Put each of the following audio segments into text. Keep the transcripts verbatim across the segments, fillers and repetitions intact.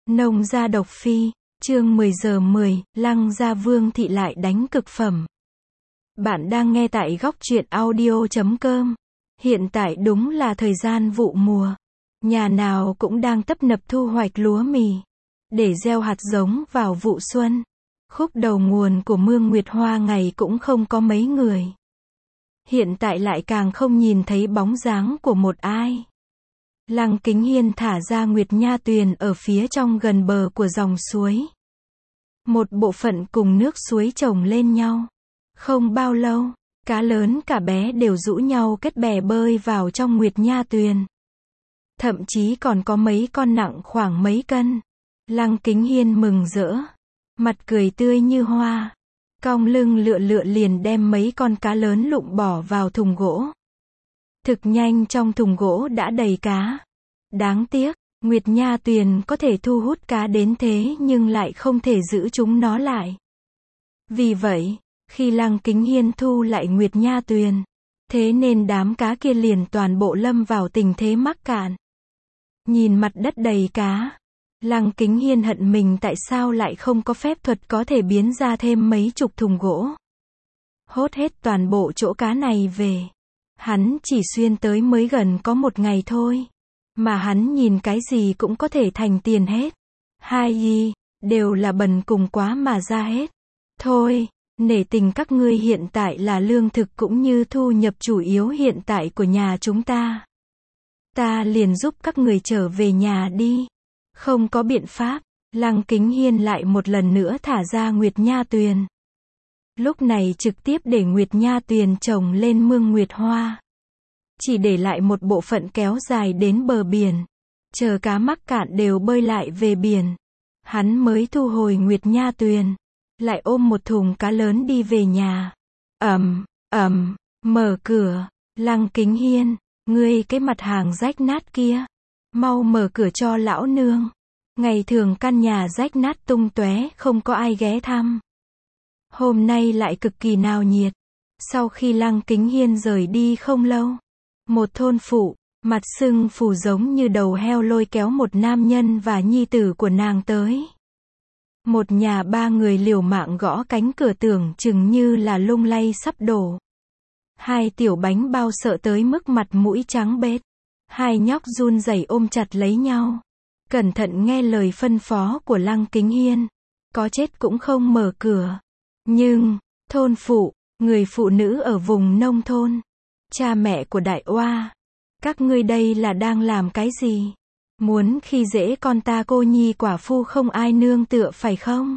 Nông gia độc phi, chương mười giờ mười, Lăng gia Vương thị lại đánh cực phẩm. Bạn đang nghe tại góc truyện audio chấm com. Hiện tại đúng là thời gian vụ mùa. Nhà nào cũng đang tấp nập thu hoạch lúa mì, để gieo hạt giống vào vụ xuân. Khúc đầu nguồn của mương Nguyệt Hoa ngày cũng không có mấy người. Hiện tại lại càng không nhìn thấy bóng dáng của một ai. Lăng Kính Hiên thả ra Nguyệt Nha Tuyền ở phía trong gần bờ của dòng suối. Một bộ phận cùng nước suối chồng lên nhau. Không bao lâu, cá lớn cả bé đều rũ nhau kết bè bơi vào trong Nguyệt Nha Tuyền. Thậm chí còn có mấy con nặng khoảng mấy cân. Lăng Kính Hiên mừng rỡ, mặt cười tươi như hoa, cong lưng lựa lựa liền đem mấy con cá lớn lụng bỏ vào thùng gỗ. Thực nhanh trong thùng gỗ đã đầy cá. Đáng tiếc, Nguyệt Nha Tuyền có thể thu hút cá đến thế nhưng lại không thể giữ chúng nó lại. Vì vậy, khi Lăng Kính Hiên thu lại Nguyệt Nha Tuyền, thế nên đám cá kia liền toàn bộ lâm vào tình thế mắc cạn. Nhìn mặt đất đầy cá, Lăng Kính Hiên hận mình tại sao lại không có phép thuật có thể biến ra thêm mấy chục thùng gỗ. Hốt hết toàn bộ chỗ cá này về. Hắn chỉ xuyên tới mới gần có một ngày thôi. Mà hắn nhìn cái gì cũng có thể thành tiền hết. Hai y, đều là bần cùng quá mà ra hết. Thôi, nể tình các ngươi hiện tại là lương thực cũng như thu nhập chủ yếu hiện tại của nhà chúng ta. Ta liền giúp các người trở về nhà đi. Không có biện pháp, Lăng Kính Hiên lại một lần nữa thả ra Nguyệt Nha Tuyền. Lúc này trực tiếp để Nguyệt Nha Tuyền trồng lên mương Nguyệt Hoa. Chỉ để lại một bộ phận kéo dài đến bờ biển. Chờ cá mắc cạn đều bơi lại về biển. Hắn mới thu hồi Nguyệt Nha Tuyền. Lại ôm một thùng cá lớn đi về nhà. Ầm, ầm, mở cửa. Lăng Kính Hiên, ngươi cái mặt hàng rách nát kia. Mau mở cửa cho lão nương. Ngày thường căn nhà rách nát tung tóe không có ai ghé thăm. Hôm nay lại cực kỳ náo nhiệt. Sau khi Lăng Kính Hiên rời đi không lâu, một thôn phụ, mặt sưng phù giống như đầu heo lôi kéo một nam nhân và nhi tử của nàng tới. Một nhà ba người liều mạng gõ cánh cửa tưởng chừng như là lung lay sắp đổ. Hai tiểu bánh bao sợ tới mức mặt mũi trắng bệch. Hai nhóc run rẩy ôm chặt lấy nhau. Cẩn thận nghe lời phân phó của Lăng Kính Hiên. Có chết cũng không mở cửa. Nhưng, thôn phụ, người phụ nữ ở vùng nông thôn, cha mẹ của Đại Oa, các ngươi đây là đang làm cái gì? Muốn khi dễ con ta cô nhi quả phu không ai nương tựa phải không?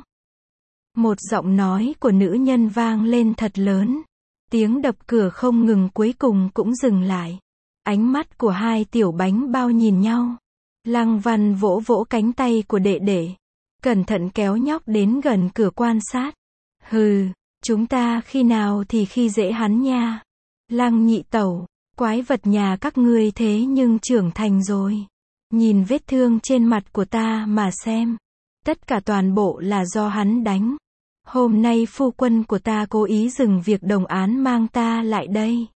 Một giọng nói của nữ nhân vang lên thật lớn. Tiếng đập cửa không ngừng cuối cùng cũng dừng lại. Ánh mắt của hai tiểu bánh bao nhìn nhau. Lăng Văn vỗ vỗ cánh tay của đệ đệ, cẩn thận kéo nhóc đến gần cửa quan sát. Hừ, chúng ta khi nào thì khi dễ hắn nha. Lăng nhị tẩu, quái vật nhà các ngươi thế nhưng trưởng thành rồi. Nhìn vết thương trên mặt của ta mà xem. Tất cả toàn bộ là do hắn đánh. Hôm nay phu quân của ta cố ý dừng việc đồng án mang ta lại đây.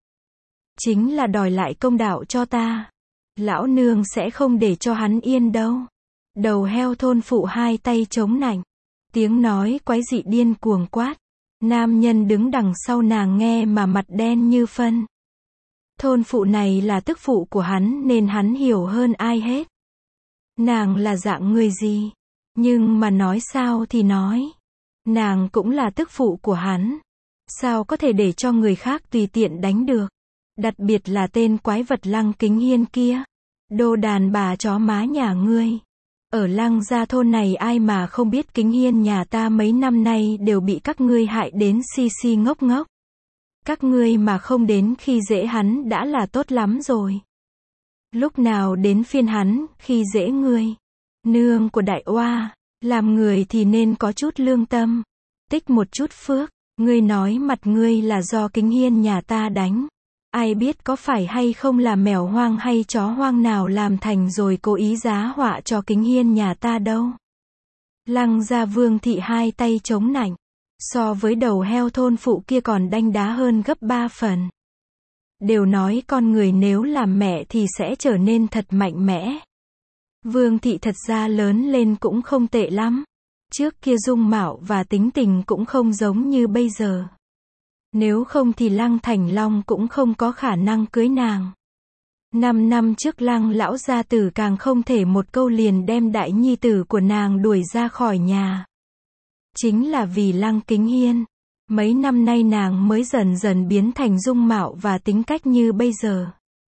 Chính là đòi lại công đạo cho ta. Lão nương sẽ không để cho hắn yên đâu. Đầu heo thôn phụ hai tay chống nạnh. Tiếng nói quái dị điên cuồng quát. Nam nhân đứng đằng sau nàng nghe mà mặt đen như phân. Thôn phụ này là tức phụ của hắn nên hắn hiểu hơn ai hết. Nàng là dạng người gì? Nhưng mà nói sao thì nói. Nàng cũng là tức phụ của hắn. Sao có thể để cho người khác tùy tiện đánh được? Đặc biệt là tên quái vật Lăng Kính Hiên kia. Đồ đàn bà chó má nhà ngươi. Ở Lăng gia thôn này ai mà không biết Kính Hiên nhà ta mấy năm nay đều bị các ngươi hại đến si si ngốc ngốc. Các ngươi mà không đến khi dễ hắn đã là tốt lắm rồi. Lúc nào đến phiên hắn khi dễ ngươi. Nương của Đại Oa, làm người thì nên có chút lương tâm. Tích một chút phước. Ngươi nói mặt ngươi là do Kính Hiên nhà ta đánh. Ai biết có phải hay không là mèo hoang hay chó hoang nào làm thành rồi cố ý giá họa cho Kính Hiên nhà ta đâu. Lăng gia Vương thị hai tay chống nạnh. So với đầu heo thôn phụ kia còn đanh đá hơn gấp ba phần. Đều nói con người nếu làm mẹ thì sẽ trở nên thật mạnh mẽ. Vương thị thật ra lớn lên cũng không tệ lắm. Trước kia dung mạo và tính tình cũng không giống như bây giờ. Nếu không thì Lăng Thành Long cũng không có khả năng cưới nàng. Năm năm trước Lăng lão gia tử càng không thể một câu liền đem đại nhi tử của nàng đuổi ra khỏi nhà. Chính là vì Lăng Kính Hiên. Mấy năm nay nàng mới dần dần biến thành dung mạo và tính cách như bây giờ.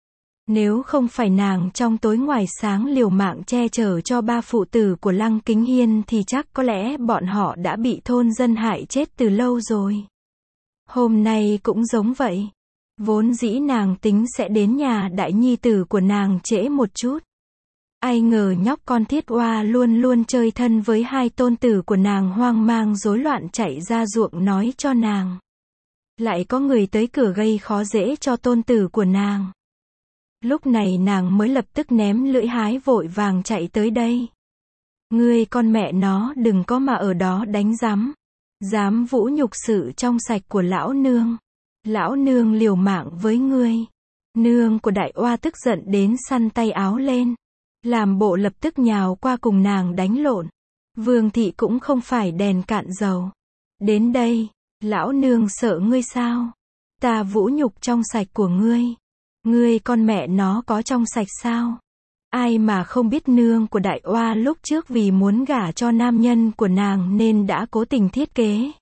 Nếu không phải nàng trong tối ngoài sáng liều mạng che chở cho ba phụ tử của Lăng Kính Hiên thì chắc có lẽ bọn họ đã bị thôn dân hại chết từ lâu rồi. Hôm nay cũng giống vậy. Vốn dĩ nàng tính sẽ đến nhà đại nhi tử của nàng trễ một chút. Ai ngờ nhóc con Thiết Oa luôn luôn chơi thân với hai tôn tử của nàng hoang mang rối loạn chạy ra ruộng nói cho nàng. Lại có người tới cửa gây khó dễ cho tôn tử của nàng. Lúc này nàng mới lập tức ném lưỡi hái vội vàng chạy tới đây. Ngươi con mẹ nó đừng có mà ở đó đánh rắm. Dám vũ nhục sự trong sạch của lão nương. Lão nương liều mạng với ngươi. Nương của Đại Oa tức giận đến săn tay áo lên. Làm bộ lập tức nhào qua cùng nàng đánh lộn. Vương thị cũng không phải đèn cạn dầu. Đến đây, lão nương sợ ngươi sao? Ta vũ nhục trong sạch của ngươi. Ngươi con mẹ nó có trong sạch sao? Ai mà không biết nương của Đại Oa lúc trước vì muốn gả cho nam nhân của nàng nên đã cố tình thiết kế.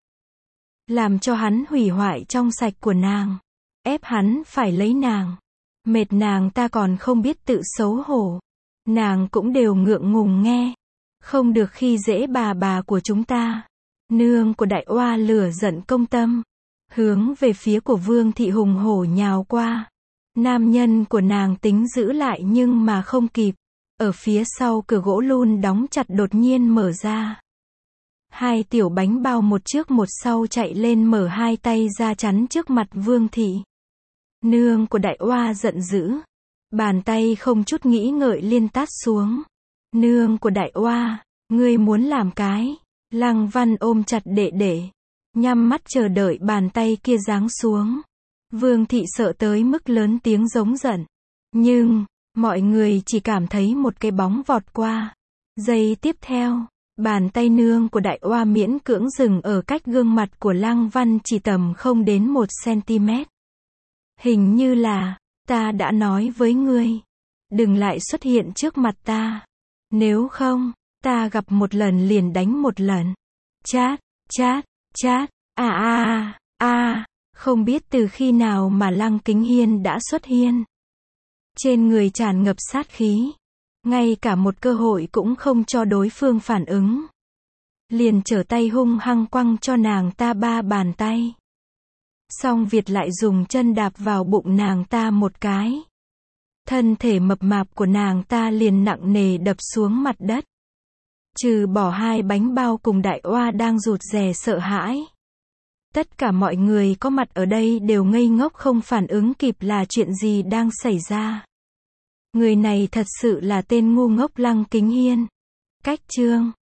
Làm cho hắn hủy hoại trong sạch của nàng. Ép hắn phải lấy nàng. Mệt nàng ta còn không biết tự xấu hổ. Nàng cũng đều ngượng ngùng nghe. Không được khi dễ bà bà của chúng ta. Nương của Đại Oa lửa giận công tâm. Hướng về phía của Vương thị hùng hổ nhào qua. Nam nhân của nàng tính giữ lại nhưng mà không kịp. Ở phía sau cửa gỗ lun đóng chặt đột nhiên mở ra. Hai tiểu bánh bao một trước một sau chạy lên mở hai tay ra chắn trước mặt Vương thị. Nương của Đại Oa giận dữ. Bàn tay không chút nghĩ ngợi liên tát xuống. Nương của Đại Oa, ngươi muốn làm cái. Lăng Văn ôm chặt đệ đệ. Nhắm mắt chờ đợi bàn tay kia giáng xuống. Vương thị sợ tới mức lớn tiếng giống giận. Nhưng, mọi người chỉ cảm thấy một cái bóng vọt qua. Giây tiếp theo, bàn tay nương của Đại Oa miễn cưỡng dừng ở cách gương mặt của Lăng Văn chỉ tầm không đến một xăng-ti-mét. Hình như là, ta đã nói với ngươi. Đừng lại xuất hiện trước mặt ta. Nếu không, ta gặp một lần liền đánh một lần. Chát, chát, chát, à à à, à. Không biết từ khi nào mà Lăng Kính Hiên đã xuất hiện. Trên người tràn ngập sát khí. Ngay cả một cơ hội cũng không cho đối phương phản ứng. Liền trở tay hung hăng quăng cho nàng ta ba bàn tay. Xong Việt lại dùng chân đạp vào bụng nàng ta một cái. Thân thể mập mạp của nàng ta liền nặng nề đập xuống mặt đất. Trừ bỏ hai bánh bao cùng Đại Oa đang rụt rè sợ hãi. Tất cả mọi người có mặt ở đây đều ngây ngốc không phản ứng kịp là chuyện gì đang xảy ra. Người này thật sự là tên ngu ngốc Lăng Kính Hiên. Cách chương